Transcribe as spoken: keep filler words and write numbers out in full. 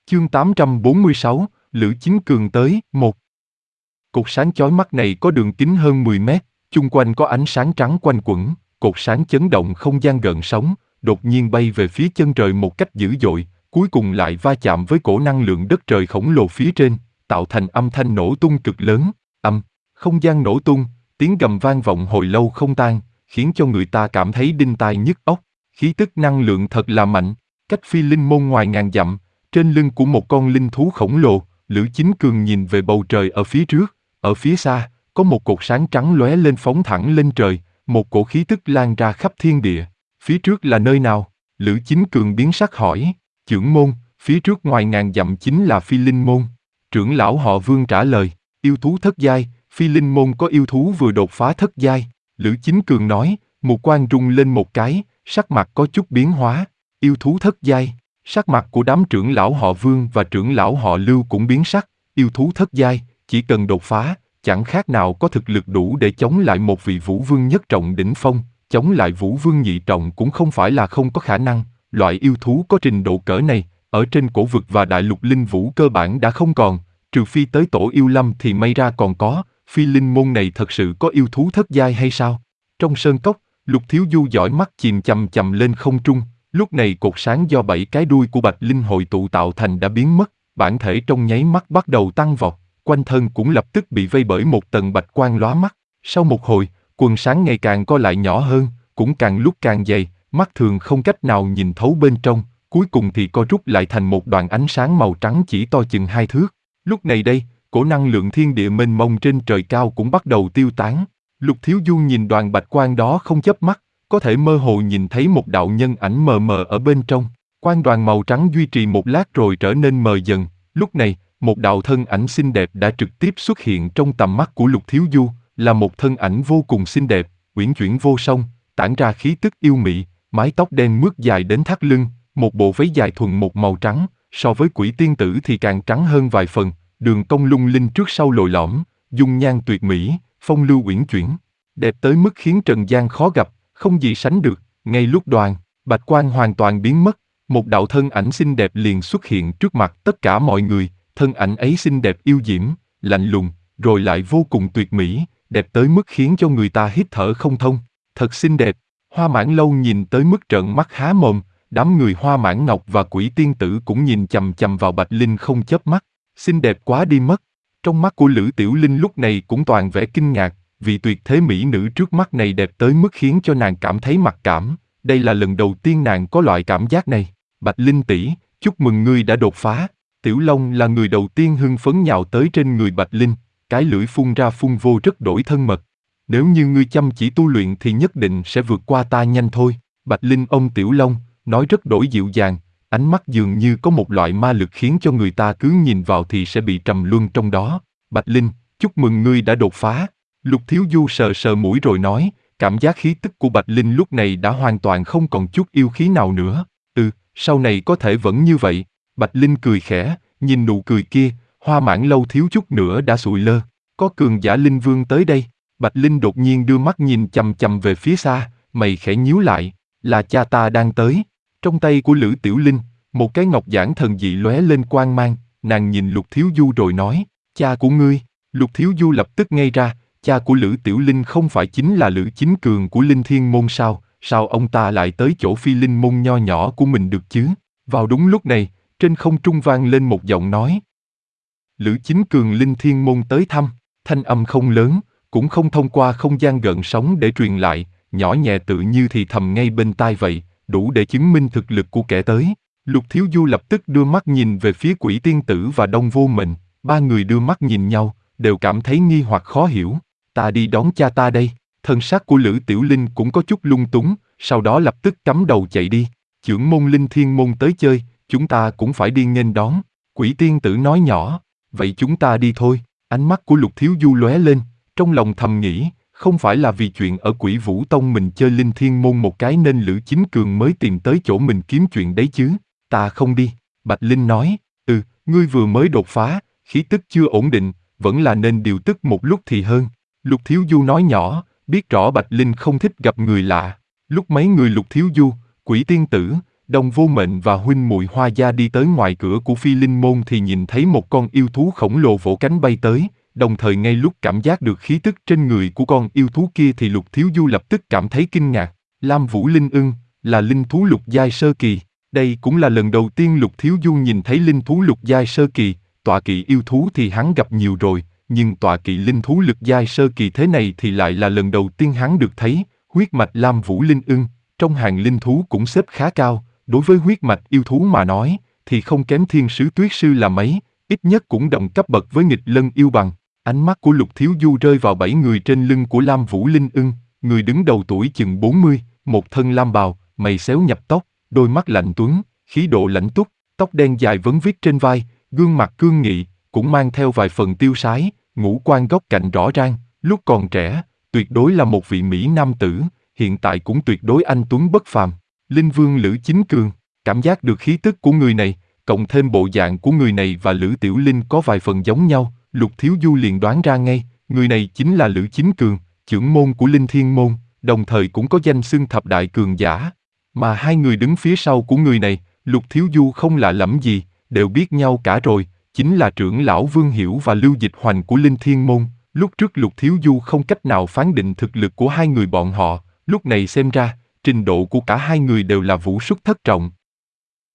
Chương tám trăm bốn mươi sáu, Lữ Chính Cường tới, một. Cột sáng chói mắt này có đường kính hơn mười mét, chung quanh có ánh sáng trắng quanh quẩn, cột sáng chấn động không gian gợn sóng, đột nhiên bay về phía chân trời một cách dữ dội, cuối cùng lại va chạm với cổ năng lượng đất trời khổng lồ phía trên, tạo thành âm thanh nổ tung cực lớn, âm, không gian nổ tung, tiếng gầm vang vọng hồi lâu không tan, khiến cho người ta cảm thấy đinh tai nhức óc, khí tức năng lượng thật là mạnh, cách Phi Linh Môn ngoài ngàn dặm, trên lưng của một con linh thú khổng lồ, Lữ Chính Cường nhìn về bầu trời ở phía trước, ở phía xa, có một cột sáng trắng lóe lên phóng thẳng lên trời, một cổ khí tức lan ra khắp thiên địa. Phía trước là nơi nào? Lữ Chính Cường biến sắc hỏi. Chưởng môn, phía trước ngoài ngàn dặm chính là Phi Linh Môn. Trưởng lão họ Vương trả lời, yêu thú thất giai, Phi Linh Môn có yêu thú vừa đột phá thất giai. Lữ Chính Cường nói, mục quan rung lên một cái, sắc mặt có chút biến hóa, yêu thú thất giai. Sắc mặt của đám trưởng lão họ Vương và trưởng lão họ Lưu cũng biến sắc, yêu thú thất giai, chỉ cần đột phá, chẳng khác nào có thực lực đủ để chống lại một vị vũ vương nhất trọng đỉnh phong, chống lại vũ vương nhị trọng cũng không phải là không có khả năng, loại yêu thú có trình độ cỡ này, ở trên cổ vực và đại lục linh vũ cơ bản đã không còn, trừ phi tới tổ yêu lâm thì may ra còn có, Phi Linh Môn này thật sự có yêu thú thất giai hay sao? Trong sơn cốc, Lục Thiếu Du dõi mắt chìm chằm chằm lên không trung. Lúc này cột sáng do bảy cái đuôi của Bạch Linh hội tụ tạo thành đã biến mất, bản thể trong nháy mắt bắt đầu tăng vọt, quanh thân cũng lập tức bị vây bởi một tầng bạch quang lóa mắt. Sau một hồi, quần sáng ngày càng co lại nhỏ hơn, cũng càng lúc càng dày, mắt thường không cách nào nhìn thấu bên trong, cuối cùng thì co rút lại thành một đoàn ánh sáng màu trắng chỉ to chừng hai thước. Lúc này đây, cổ năng lượng thiên địa mênh mông trên trời cao cũng bắt đầu tiêu tán. Lục Thiếu Du nhìn đoàn bạch quang đó không chớp mắt, có thể mơ hồ nhìn thấy một đạo nhân ảnh mờ mờ ở bên trong. Quang đoàn màu trắng duy trì một lát rồi trở nên mờ dần. Lúc này, một đạo thân ảnh xinh đẹp đã trực tiếp xuất hiện trong tầm mắt của Lục Thiếu Du, là một thân ảnh vô cùng xinh đẹp, uyển chuyển vô song, tản ra khí tức yêu mị, mái tóc đen mướt dài đến thắt lưng, một bộ váy dài thuần một màu trắng, so với Quỷ Tiên Tử thì càng trắng hơn vài phần, đường cong lung linh trước sau lồi lõm, dung nhan tuyệt mỹ, phong lưu uyển chuyển, đẹp tới mức khiến trần gian khó gặp, không gì sánh được. Ngay lúc đoàn bạch quang hoàn toàn biến mất, một đạo thân ảnh xinh đẹp liền xuất hiện trước mặt tất cả mọi người. Thân ảnh ấy xinh đẹp yêu diễm, lạnh lùng, rồi lại vô cùng tuyệt mỹ, đẹp tới mức khiến cho người ta hít thở không thông. Thật xinh đẹp. Hoa Mãn Lâu nhìn tới mức trợn mắt há mồm, đám người Hoa Mãn Ngọc và Quỷ Tiên Tử cũng nhìn chằm chằm vào Bạch Linh không chớp mắt. Xinh đẹp quá đi mất. Trong mắt của Lữ Tiểu Linh lúc này cũng toàn vẻ kinh ngạc, vì tuyệt thế mỹ nữ trước mắt này đẹp tới mức khiến cho nàng cảm thấy mặc cảm. Đây là lần đầu tiên nàng có loại cảm giác này. Bạch Linh tỷ, chúc mừng ngươi đã đột phá. Tiểu Long là người đầu tiên hưng phấn nhào tới trên người Bạch Linh, cái lưỡi phun ra phun vô rất đổi thân mật. Nếu như ngươi chăm chỉ tu luyện thì nhất định sẽ vượt qua ta nhanh thôi. Bạch Linh ôm Tiểu Long, nói rất đổi dịu dàng, ánh mắt dường như có một loại ma lực khiến cho người ta cứ nhìn vào thì sẽ bị trầm luân trong đó. Bạch Linh, chúc mừng ngươi đã đột phá. Lục Thiếu Du sờ sờ mũi rồi nói, cảm giác khí tức của Bạch Linh lúc này đã hoàn toàn không còn chút yêu khí nào nữa. Ừ, sau này có thể vẫn như vậy. Bạch Linh cười khẽ, nhìn nụ cười kia, Hoa Mãn Lâu thiếu chút nữa đã sụi lơ. Có cường giả linh vương tới đây. Bạch Linh đột nhiên đưa mắt nhìn chằm chằm về phía xa, mày khẽ nhíu lại, là cha ta đang tới. Trong tay của Lữ Tiểu Linh, một cái ngọc giản thần dị lóe lên quang mang, nàng nhìn Lục Thiếu Du rồi nói, cha của ngươi. Lục Thiếu Du lập tức ngây ra, cha của Lữ Tiểu Linh không phải chính là Lữ Chính Cường của Linh Thiên Môn sao, sao ông ta lại tới chỗ Phi Linh Môn nho nhỏ của mình được chứ? Vào đúng lúc này, trên không trung vang lên một giọng nói. Lữ Chính Cường Linh Thiên Môn tới thăm, thanh âm không lớn, cũng không thông qua không gian gợn sóng để truyền lại, nhỏ nhẹ tự như thì thầm ngay bên tai vậy, đủ để chứng minh thực lực của kẻ tới. Lục Thiếu Du lập tức đưa mắt nhìn về phía Quỷ Tiên Tử và Đông Vô Mệnh, ba người đưa mắt nhìn nhau, đều cảm thấy nghi hoặc khó hiểu. Ta đi đón cha ta đây. Thân xác của Lữ Tiểu Linh cũng có chút lung túng, sau đó lập tức cắm đầu chạy đi. Chưởng môn Linh Thiên Môn tới chơi, chúng ta cũng phải đi nghênh đón. Quỷ Tiên Tử nói nhỏ, vậy chúng ta đi thôi. Ánh mắt của Lục Thiếu Du lóe lên, trong lòng thầm nghĩ, không phải là vì chuyện ở Quỷ Vũ Tông mình chơi Linh Thiên Môn một cái nên Lữ Chính Cường mới tìm tới chỗ mình kiếm chuyện đấy chứ. Ta không đi. Bạch Linh nói, ừ, ngươi vừa mới đột phá, khí tức chưa ổn định, vẫn là nên điều tức một lúc thì hơn. Lục Thiếu Du nói nhỏ, biết rõ Bạch Linh không thích gặp người lạ. Lúc mấy người Lục Thiếu Du, Quỷ Tiên Tử, Đồng Vô Mệnh và huynh muội Hoa Gia đi tới ngoài cửa của Phi Linh Môn thì nhìn thấy một con yêu thú khổng lồ vỗ cánh bay tới, đồng thời ngay lúc cảm giác được khí tức trên người của con yêu thú kia thì Lục Thiếu Du lập tức cảm thấy kinh ngạc. Lam Vũ Linh Ưng là linh thú lục giai sơ kỳ. Đây cũng là lần đầu tiên Lục Thiếu Du nhìn thấy linh thú lục giai sơ kỳ. Tọa kỵ yêu thú thì hắn gặp nhiều rồi, nhưng tọa kỵ linh thú lực giai sơ kỳ thế này thì lại là lần đầu tiên hắn được thấy. Huyết mạch Lam Vũ Linh Ưng trong hàng linh thú cũng xếp khá cao. Đối với huyết mạch yêu thú mà nói, thì không kém Thiên Sứ Tuyết Sư là mấy, ít nhất cũng đồng cấp bậc với Nghịch Lân Yêu Bằng. Ánh mắt của Lục Thiếu Du rơi vào bảy người trên lưng của Lam Vũ Linh Ưng, người đứng đầu tuổi chừng bốn mươi, một thân lam bào, mày xéo nhập tóc, đôi mắt lạnh tuấn, khí độ lãnh túc, tóc đen dài vấn vít trên vai, gương mặt cương nghị, cũng mang theo vài phần tiêu sái, ngũ quan góc cạnh rõ ràng, lúc còn trẻ, tuyệt đối là một vị mỹ nam tử, hiện tại cũng tuyệt đối anh tuấn bất phàm. Linh Vương Lữ Chính Cường, cảm giác được khí tức của người này, cộng thêm bộ dạng của người này và Lữ Tiểu Linh có vài phần giống nhau, Lục Thiếu Du liền đoán ra ngay, người này chính là Lữ Chính Cường, trưởng môn của Linh Thiên Môn, đồng thời cũng có danh xưng thập đại cường giả. Mà hai người đứng phía sau của người này, Lục Thiếu Du không lạ lẫm gì, đều biết nhau cả rồi, chính là trưởng lão Vương Hiểu và Lưu Dịch Hoành của Linh Thiên Môn. Lúc trước Lục Thiếu Du không cách nào phán định thực lực của hai người bọn họ, lúc này xem ra, trình độ của cả hai người đều là vũ súc thất trọng.